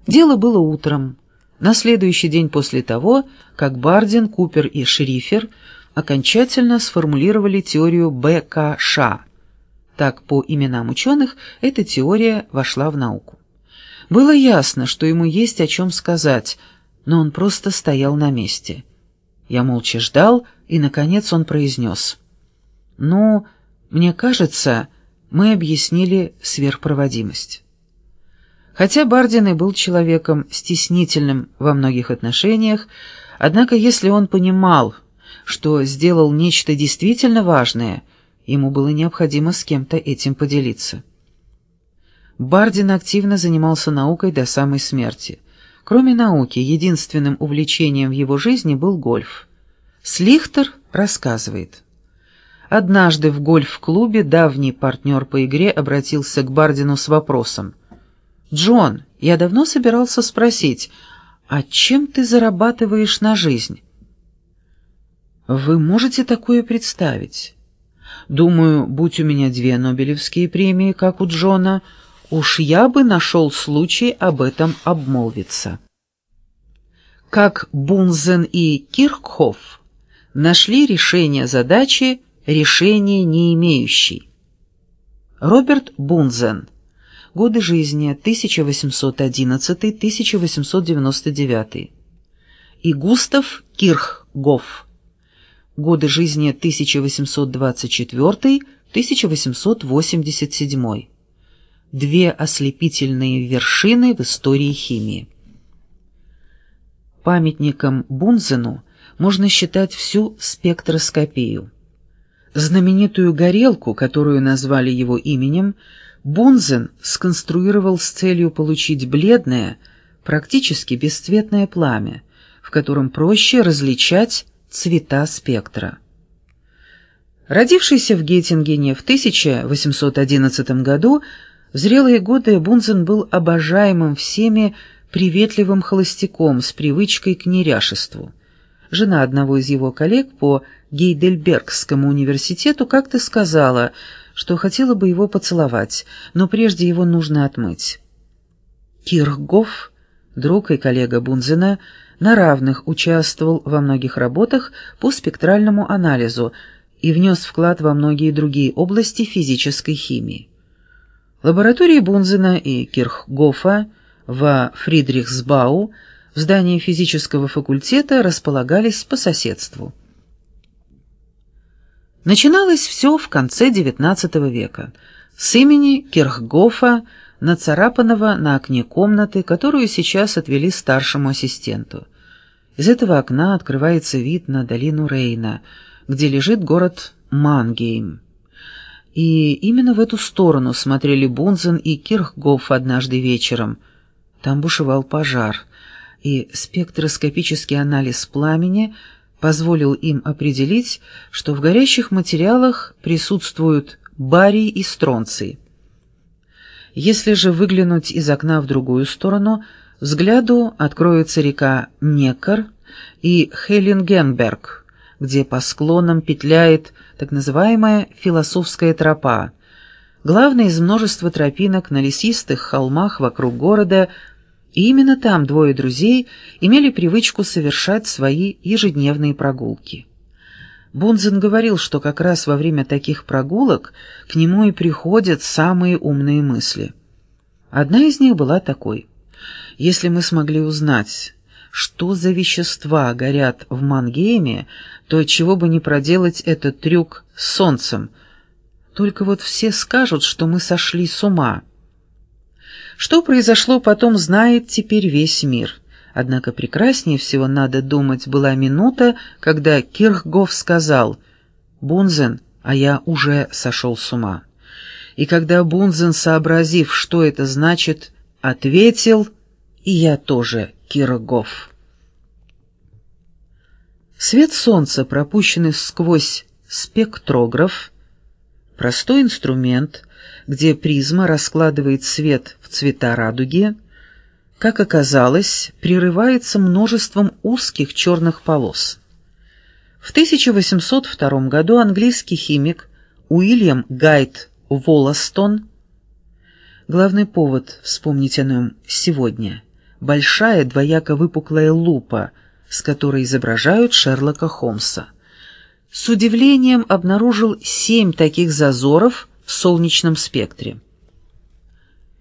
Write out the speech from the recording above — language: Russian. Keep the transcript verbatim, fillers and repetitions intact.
Дело было утром, на следующий день после того, как Бардин, Купер и Шрифер окончательно сформулировали теорию Б К Ш. Так, по именам ученых, эта теория вошла в науку. Было ясно, что ему есть о чем сказать, но он просто стоял на месте. Я молча ждал, и, наконец, он произнес: «Ну, мне кажется, мы объяснили сверхпроводимость». Хотя Бардин и был человеком стеснительным во многих отношениях, однако если он понимал, что сделал нечто действительно важное, ему было необходимо с кем-то этим поделиться. Бардин активно занимался наукой до самой смерти. Кроме науки, единственным увлечением в его жизни был гольф. Слихтер рассказывает: однажды в гольф-клубе давний партнер по игре обратился к Бардину с вопросом: «Джон, я давно собирался спросить, а чем ты зарабатываешь на жизнь?» Вы можете такое представить? Думаю, будь у меня две Нобелевские премии, как у Джона, уж я бы нашел случай об этом обмолвиться. Как Бунзен и Кирхгоф нашли решение задачи, решение не имеющей. Роберт Бунзен. Годы жизни тысяча восемьсот одиннадцатый — тысяча восемьсот девяносто девятый. И Густав Кирхгоф. Годы жизни тысяча восемьсот двадцать четвёртый — тысяча восемьсот восемьдесят седьмой. Две ослепительные вершины в истории химии. Памятником Бунзену можно считать всю спектроскопию. Знаменитую горелку, которую назвали его именем, Бунзен сконструировал с целью получить бледное, практически бесцветное пламя, в котором проще различать цвета спектра. Родившийся в Геттингене в тысяча восемьсот одиннадцатом году, в зрелые годы Бунзен был обожаемым всеми приветливым холостяком с привычкой к неряшеству. Жена одного из его коллег по Гейдельбергскому университету как-то сказала, что хотела бы его поцеловать, но прежде его нужно отмыть. Кирхгоф, друг и коллега Бунзена, на равных участвовал во многих работах по спектральному анализу и внес вклад во многие другие области физической химии. Лаборатории Бунзена и Кирхгофа во Фридрихсбау в здании физического факультета располагались по соседству. Начиналось все в конце девятнадцатого века с имени Кирхгофа, нацарапанного на окне комнаты, которую сейчас отвели старшему ассистенту. Из этого окна открывается вид на долину Рейна, где лежит город Мангейм. И именно в эту сторону смотрели Бунзен и Кирхгоф однажды вечером. Там бушевал пожар, и спектроскопический анализ пламени позволил им определить, что в горящих материалах присутствуют барий и стронций. Если же выглянуть из окна в другую сторону, взгляду откроется река Неккар и Хелингенберг, где по склонам петляет так называемая философская тропа, главная из множества тропинок на лесистых холмах вокруг города, и именно там двое друзей имели привычку совершать свои ежедневные прогулки. Бунзен говорил, что как раз во время таких прогулок к нему и приходят самые умные мысли. Одна из них была такой: если мы смогли узнать, что за вещества горят в Мангейме, то отчего бы не проделать этот трюк с солнцем? Только вот все скажут, что мы сошли с ума. Что произошло потом, знает теперь весь мир. Однако прекраснее всего, надо думать, была минута, когда Кирхгоф сказал: «Бунзен, а я уже сошел с ума». И когда Бунзен, сообразив, что это значит, ответил: «И я тоже, Кирхгоф». Свет солнца, пропущенный сквозь спектрограф, простой инструмент, где призма раскладывает свет в цвета радуги, как оказалось, прерывается множеством узких черных полос. В тысяча восемьсот втором году английский химик Уильям Гайд Волластон, главный повод вспомнить о нем сегодня, большая двояко выпуклая лупа, с которой изображают Шерлока Холмса. С удивлением обнаружил семь таких зазоров в солнечном спектре.